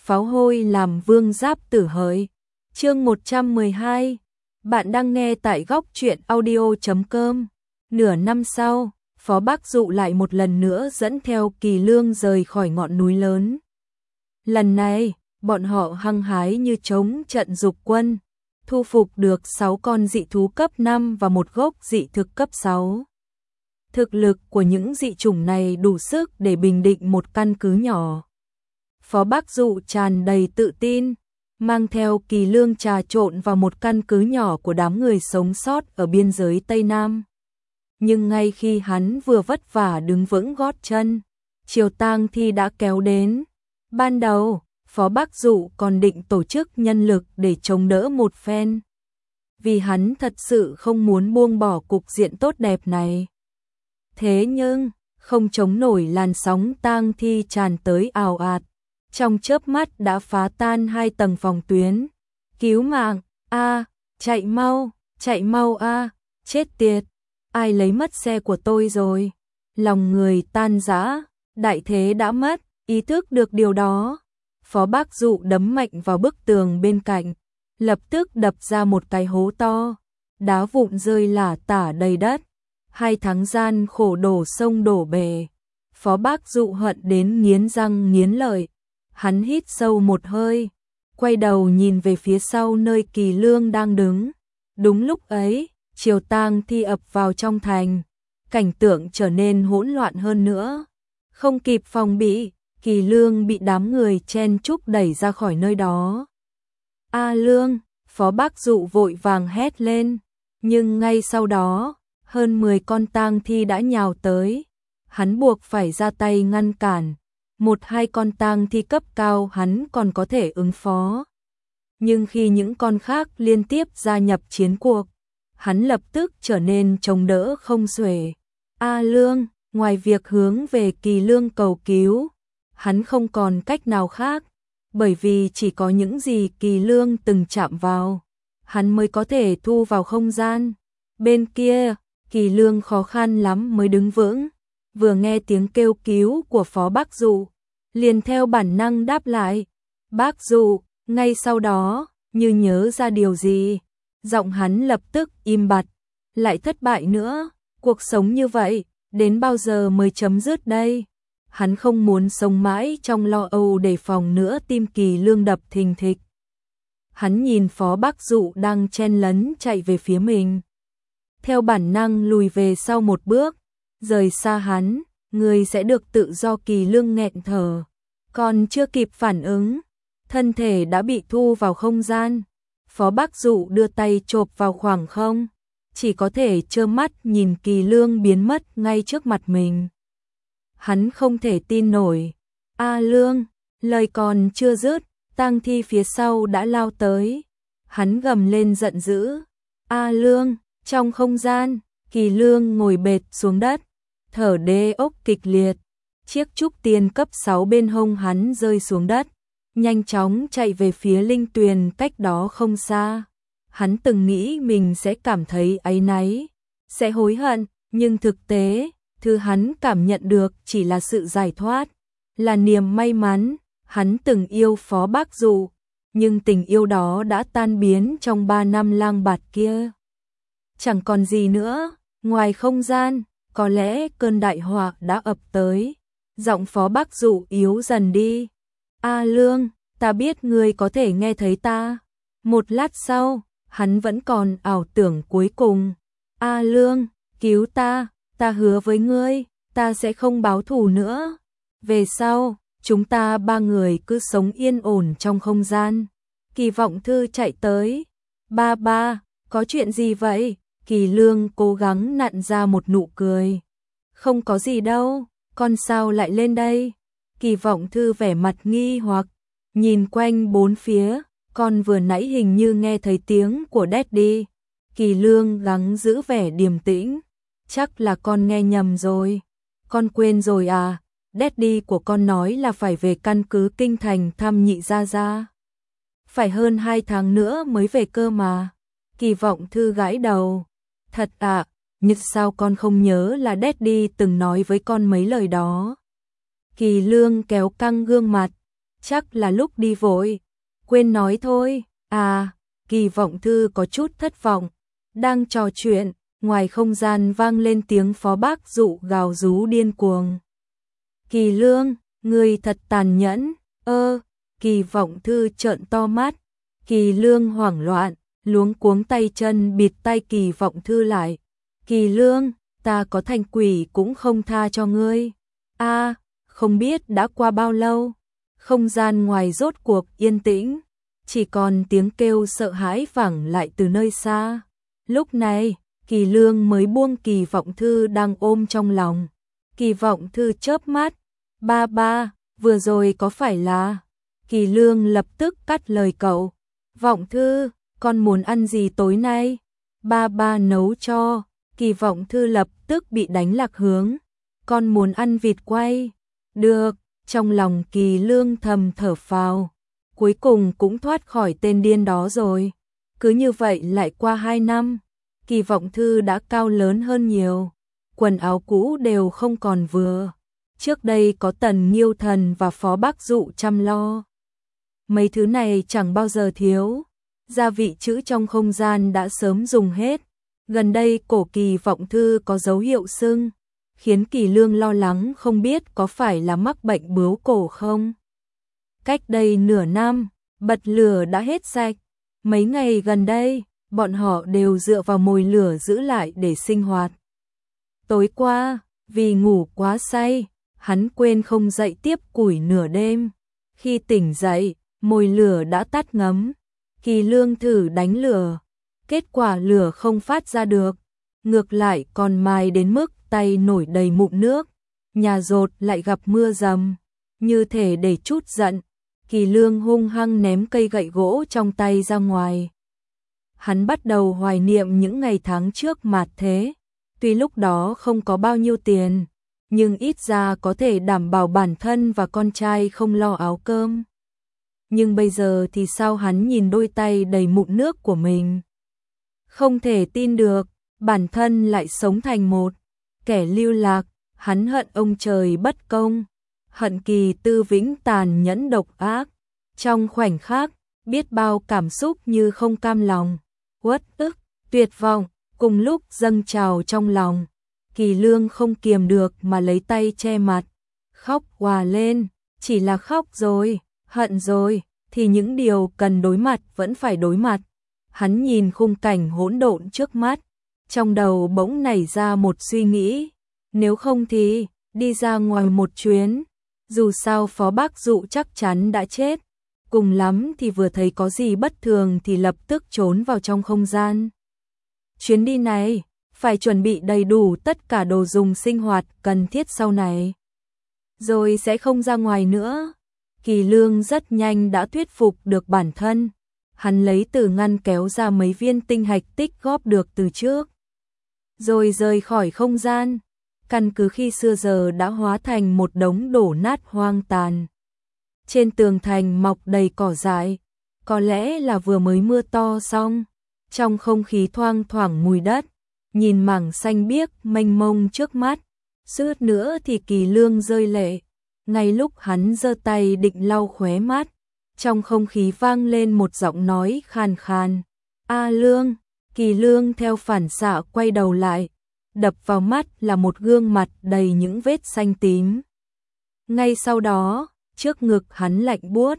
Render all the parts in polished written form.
pháo hôi làm vương giáp tử hỡi. Chương 112. Bạn đang nghe tại góc truyện audio.com. Nửa năm sau, Phó Bác Dụ lại một lần nữa dẫn theo Kỳ Lương rời khỏi ngọn núi lớn. Lần này, bọn họ hăng hái như trống trận dục quân, thu phục được 6 con dị thú cấp 5 và một gốc dị thực cấp 6. Thực lực của những dị chủng này đủ sức để bình định một căn cứ nhỏ. Phó Bác Dụ tràn đầy tự tin, mang theo Kỳ Lương trà trộn vào một căn cứ nhỏ của đám người sống sót ở biên giới Tây Nam. Nhưng ngay khi hắn vừa vất vả đứng vững gót chân, Triều Tang Thi đã kéo đến. Ban đầu, Phó Bác Dụ còn định tổ chức nhân lực để chống đỡ một phen, vì hắn thật sự không muốn buông bỏ cục diện tốt đẹp này. Thế nhưng, không chống nổi làn sóng tang thi tràn tới ào ạt, trong chớp mắt đã phá tan 2 tầng phòng tuyến. Cứu mạng, chạy mau chết tiệt, ai lấy mất xe của tôi rồi. Lòng người tan rã, đại thế đã mất, ý thức được điều đó. Phó Bác Dụ đấm mạnh vào bức tường bên cạnh, lập tức đập ra một cái hố to, đá vụn rơi lả tả đầy đất. 2 tháng gian khổ đổ sông đổ bể, Phó Bác Dụ hận đến nghiến răng nghiến lợi. Hắn hít sâu một hơi, quay đầu nhìn về phía sau nơi Kỳ Lương đang đứng. Đúng lúc ấy, Triều Tang Thi ập vào trong thành, cảnh tượng trở nên hỗn loạn hơn nữa. Không kịp phòng bị, Kỳ Lương bị đám người chen chúc đẩy ra khỏi nơi đó. A Lương, Phó Bác Dụ vội vàng hét lên, nhưng ngay sau đó, hơn 10 con tang thi đã nhào tới. Hắn buộc phải ra tay ngăn cản. 1-2 con tang thi cấp cao hắn còn có thể ứng phó. Nhưng khi những con khác liên tiếp gia nhập chiến cuộc, hắn lập tức trở nên chống đỡ không xuể. A Lương, ngoài việc hướng về Kỳ Lương cầu cứu, hắn không còn cách nào khác, bởi vì chỉ có những gì Kỳ Lương từng chạm vào, hắn mới có thể thu vào không gian. Bên kia, Kỳ Lương khó khăn lắm mới đứng vững, vừa nghe tiếng kêu cứu của Phó Bác Dụ, liền theo bản năng đáp lại. Bác Dụ, ngay sau đó, như nhớ ra điều gì, giọng hắn lập tức im bặt. Lại thất bại nữa, cuộc sống như vậy, đến bao giờ mới chấm dứt đây? Hắn không muốn sống mãi trong lo âu đề phòng nữa. Tim Kỳ Lương đập thình thịch. Hắn nhìn Phó Bác Dụ đang chen lấn chạy về phía mình, theo bản năng lùi về sau một bước, rời xa hắn, người sẽ được tự do. Kỳ Lương nghẹn thở, còn chưa kịp phản ứng, thân thể đã bị thu vào không gian. Phó Bác Dụ đưa tay chộp vào khoảng không, chỉ có thể trơ mắt nhìn Kỳ Lương biến mất ngay trước mặt mình. Hắn không thể tin nổi. A Lương, lời còn chưa dứt, tang thi phía sau đã lao tới. Hắn gầm lên giận dữ. A Lương, trong không gian, Kỳ Lương ngồi bệt xuống đất, thở đê ốc kịch liệt. Chiếc trúc tiên cấp 6 bên hông hắn rơi xuống đất, nhanh chóng chạy về phía linh tuyền cách đó không xa. Hắn từng nghĩ mình sẽ cảm thấy áy náy, sẽ hối hận, nhưng thực tế, thứ hắn cảm nhận được chỉ là sự giải thoát, là niềm may mắn. Hắn từng yêu Phó Bác Dụ, nhưng tình yêu đó đã tan biến trong 3 năm lang bạt kia. Chẳng còn gì nữa, ngoài không gian, có lẽ cơn đại họa đã ập tới. Giọng Phó Bác Dụ yếu dần đi. A Lương, ta biết ngươi có thể nghe thấy ta. Một lát sau, hắn vẫn còn ảo tưởng cuối cùng. A Lương, cứu ta, ta hứa với ngươi, ta sẽ không báo thù nữa. Về sau, chúng ta 3 người cứ sống yên ổn trong không gian. Kỳ Vọng Thư chạy tới. Ba, có chuyện gì vậy? Kỳ Lương cố gắng nặn ra một nụ cười. Không có gì đâu, con sao lại lên đây? Kỳ Vọng Thư vẻ mặt nghi hoặc, nhìn quanh bốn phía, con vừa nãy hình như nghe thấy tiếng của Daddy. Kỳ Lương gắng giữ vẻ điềm tĩnh. Chắc là con nghe nhầm rồi. Con quên rồi à? Daddy của con nói là phải về căn cứ Kinh Thành thăm nhị gia gia. Phải hơn 2 tháng nữa mới về cơ mà. Kỳ Vọng Thư gãi đầu. Thật ạ, nhưng sao con không nhớ là Daddy từng nói với con mấy lời đó? Kỳ Lương kéo căng gương mặt. chắc là lúc đi vội, quên nói thôi. À, Kỳ Vọng Thư có chút thất vọng. Đang trò chuyện, ngoài không gian vang lên tiếng Phó Bác Dụ gào rú điên cuồng. Kỳ Lương, ngươi thật tàn nhẫn. Kỳ Vọng Thư trợn to mắt. Kỳ Lương hoảng loạn, luống cuống tay chân bịt tay Kỳ Vọng Thư lại. Kỳ Lương, ta có thành quỷ cũng không tha cho ngươi. Không biết đã qua bao lâu, không gian ngoài rốt cuộc yên tĩnh, chỉ còn tiếng kêu sợ hãi vẳng lại từ nơi xa. Lúc này, Kỳ Lương mới buông Kỳ Vọng Thư đang ôm trong lòng. Kỳ Vọng Thư chớp mắt. Ba, vừa rồi có phải là... Kỳ Lương lập tức cắt lời cậu. Vọng Thư, con muốn ăn gì tối nay? Ba nấu cho. Kỳ Vọng Thư lập tức bị đánh lạc hướng. Con muốn ăn vịt quay. Được, trong lòng Kỳ Lương thầm thở phào. Cuối cùng cũng thoát khỏi tên điên đó rồi. Cứ như vậy lại qua 2 năm. Kỳ Vọng Thư đã cao lớn hơn nhiều. Quần áo cũ đều không còn vừa. Trước đây có Tần Nghiêu Thần và Phó Bác Dụ chăm lo. Mấy thứ này chẳng bao giờ thiếu. Gia vị chữ trong không gian đã sớm dùng hết. Gần đây cổ Kỳ Vọng Thư có dấu hiệu sưng, khiến Kỳ Lương lo lắng không biết có phải là mắc bệnh bướu cổ không. Cách đây nửa năm, bật lửa đã hết sạch. Mấy ngày gần đây, bọn họ đều dựa vào mồi lửa giữ lại để sinh hoạt. Tối qua, vì ngủ quá say, hắn quên không dậy tiếp củi nửa đêm. Khi tỉnh dậy, mồi lửa đã tắt ngấm. Kỳ Lương thử đánh lửa, kết quả lửa không phát ra được, ngược lại còn mai đến mức tay nổi đầy mụn nước. Nhà dột lại gặp mưa dầm, như thể để chút giận, Kỳ Lương hung hăng ném cây gậy gỗ trong tay ra ngoài. Hắn bắt đầu hoài niệm những ngày tháng trước mạt thế, tuy lúc đó không có bao nhiêu tiền, nhưng ít ra có thể đảm bảo bản thân và con trai không lo áo cơm. Nhưng bây giờ thì sao hắn nhìn đôi tay đầy mụn nước của mình? Không thể tin được, bản thân lại sống thành một kẻ lưu lạc, hắn hận ông trời bất công, hận Kỳ Tư Vĩnh tàn nhẫn độc ác. Trong khoảnh khắc, biết bao cảm xúc như không cam lòng, uất ức, tuyệt vọng, cùng lúc dâng trào trong lòng. Kỳ Lương không kiềm được mà lấy tay che mặt, khóc òa lên, chỉ là khóc rồi, hận rồi, thì những điều cần đối mặt vẫn phải đối mặt. Hắn nhìn khung cảnh hỗn độn trước mắt, trong đầu bỗng nảy ra một suy nghĩ, nếu không thì đi ra ngoài một chuyến, dù sao Phó Bác Dụ chắc chắn đã chết, cùng lắm thì vừa thấy có gì bất thường thì lập tức trốn vào trong không gian. Chuyến đi này, phải chuẩn bị đầy đủ tất cả đồ dùng sinh hoạt cần thiết sau này, rồi sẽ không ra ngoài nữa. Kỳ Lương rất nhanh đã thuyết phục được bản thân, hắn lấy từ ngăn kéo ra mấy viên tinh hạch tích góp được từ trước, rồi rời khỏi không gian. Căn cứ khi xưa giờ đã hóa thành một đống đổ nát hoang tàn. Trên tường thành mọc đầy cỏ dại, có lẽ là vừa mới mưa to xong. Trong không khí thoang thoảng mùi đất, nhìn mảng xanh biếc mênh mông trước mắt, suýt nữa thì Kỳ Lương rơi lệ. Ngay lúc hắn giơ tay định lau khóe mắt, trong không khí vang lên một giọng nói khàn khàn. A Lương. Kỳ Lương theo phản xạ quay đầu lại, đập vào mắt là một gương mặt đầy những vết xanh tím. Ngay sau đó, trước ngực hắn lạnh buốt.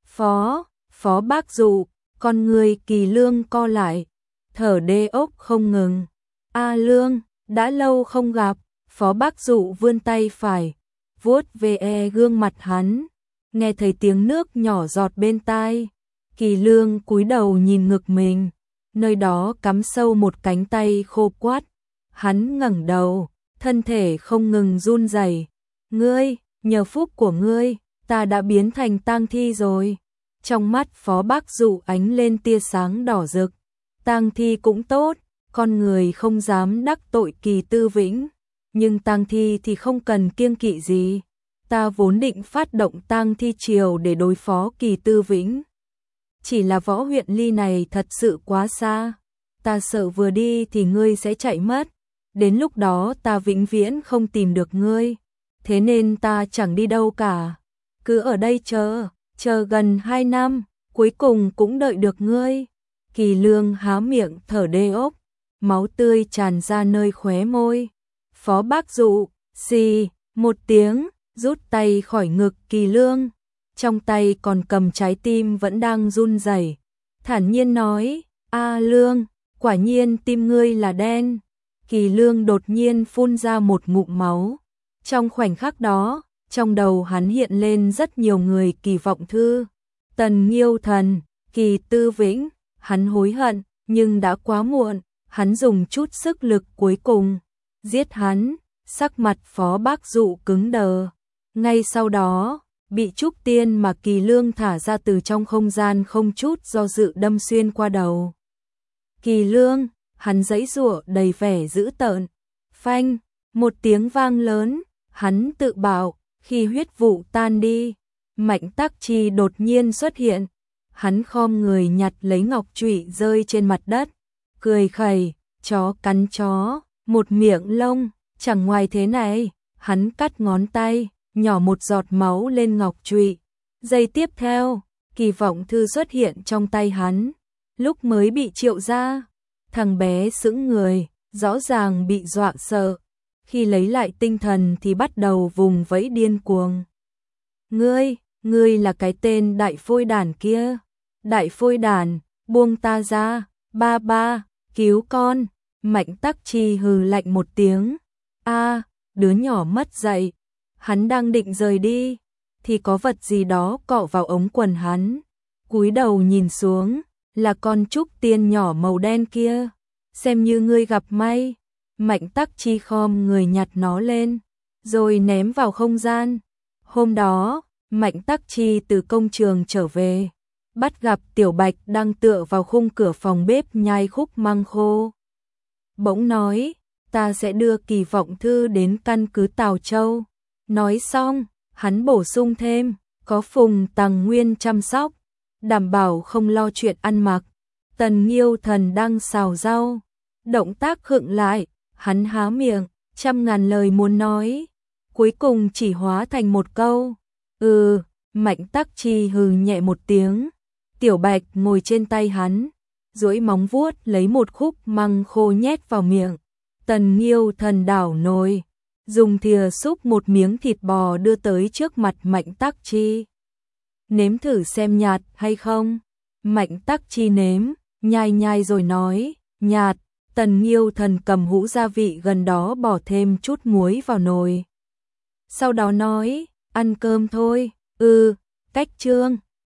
Phó Bác Dụ, con người Kỳ Lương co lại, thở đê ốc không ngừng. A Lương, đã lâu không gặp. Phó Bác Dụ vươn tay phải, vuốt ve gương mặt hắn, nghe thấy tiếng nước nhỏ giọt bên tai. Kỳ Lương cúi đầu nhìn ngực mình, nơi đó cắm sâu một cánh tay khô quắt. Hắn ngẩng đầu, thân thể không ngừng run rẩy. Ngươi, nhờ phúc của ngươi, ta đã biến thành tang thi rồi. Trong mắt Phó Bác Dụ ánh lên tia sáng đỏ rực. Tang thi cũng tốt, con người không dám đắc tội Kỳ Tư Vĩnh, nhưng tang thi thì không cần kiêng kỵ gì. Ta vốn định phát động tang thi triều để đối phó Kỳ Tư Vĩnh. Chỉ là võ huyện ly này thật sự quá xa, ta sợ vừa đi thì ngươi sẽ chạy mất. Đến lúc đó ta vĩnh viễn không tìm được ngươi, thế nên ta chẳng đi đâu cả, cứ ở đây chờ. chờ gần 2 năm, cuối cùng cũng đợi được ngươi. Kỳ Lương há miệng thở đê ốc, máu tươi tràn ra nơi khóe môi. Phó Bác Dụ, xì, một tiếng, rút tay khỏi ngực Kỳ Lương. Trong tay còn cầm trái tim vẫn đang run rẩy, thản nhiên nói, A Lương, quả nhiên tim ngươi là đen. Kỳ Lương đột nhiên phun ra một ngụm máu. Trong khoảnh khắc đó, trong đầu hắn hiện lên rất nhiều người Kỳ Vọng Thư, Tần Nghiêu Thần, Kỳ Tư Vĩnh. Hắn hối hận, nhưng đã quá muộn. Hắn dùng chút sức lực cuối cùng giết hắn. Sắc mặt Phó Bác Dụ cứng đờ. Ngay sau đó, bị trúc tiên mà Kỳ Lương thả ra từ trong không gian không chút do dự đâm xuyên qua đầu Kỳ Lương. Hắn giãy giụa đầy vẻ dữ tợn. Phanh, một tiếng vang lớn. Hắn tự bảo, khi huyết vụ tan đi, Mạnh Tắc Chi đột nhiên xuất hiện. Hắn khom người nhặt lấy ngọc trụy rơi trên mặt đất, cười khẩy, chó cắn chó, một miệng lông, chẳng ngoài thế này. Hắn cắt ngón tay, nhỏ một giọt máu lên ngọc trụy. Giây tiếp theo, Kỳ Vọng Thư xuất hiện trong tay hắn. Lúc mới bị triệu ra, thằng bé sững người, rõ ràng bị dọa sợ. Khi lấy lại tinh thần thì bắt đầu vùng vẫy điên cuồng. Ngươi là cái tên đại phôi đản kia. Đại phôi đản, buông ta ra, ba ba, cứu con. Mạnh Tắc Chi hừ lạnh một tiếng. Đứa nhỏ mất dạy. Hắn đang định rời đi, thì có vật gì đó cọ vào ống quần hắn. Cúi đầu nhìn xuống, là con trúc tiên nhỏ màu đen kia. Xem như ngươi gặp may. Mạnh Tắc Chi khom người nhặt nó lên, rồi ném vào không gian. Hôm đó, Mạnh Tắc Chi từ công trường trở về, bắt gặp Tiểu Bạch đang tựa vào khung cửa phòng bếp nhai khúc măng khô. Bỗng nói, ta sẽ đưa Kỳ Vọng Thư đến căn cứ Tào Châu. Nói xong, hắn bổ sung thêm, có Phùng Tằng Nguyên chăm sóc, đảm bảo không lo chuyện ăn mặc. Tần Nghiêu Thần đang xào rau, động tác khựng lại, hắn há miệng, trăm ngàn lời muốn nói, cuối cùng chỉ hóa thành một câu, Mạnh Tắc Chi hừ nhẹ một tiếng. Tiểu Bạch ngồi trên tay hắn, duỗi móng vuốt lấy một khúc măng khô nhét vào miệng. Tần Nghiêu Thần đảo nồi, dùng thìa xúc một miếng thịt bò đưa tới trước mặt Mạnh Tắc Chi. Nếm thử xem nhạt hay không. Mạnh Tắc Chi nếm, nhai nhai rồi nói, nhạt. Tần Nghiêu Thần cầm hũ gia vị gần đó bỏ thêm chút muối vào nồi. Sau đó nói, ăn cơm thôi. Cách chương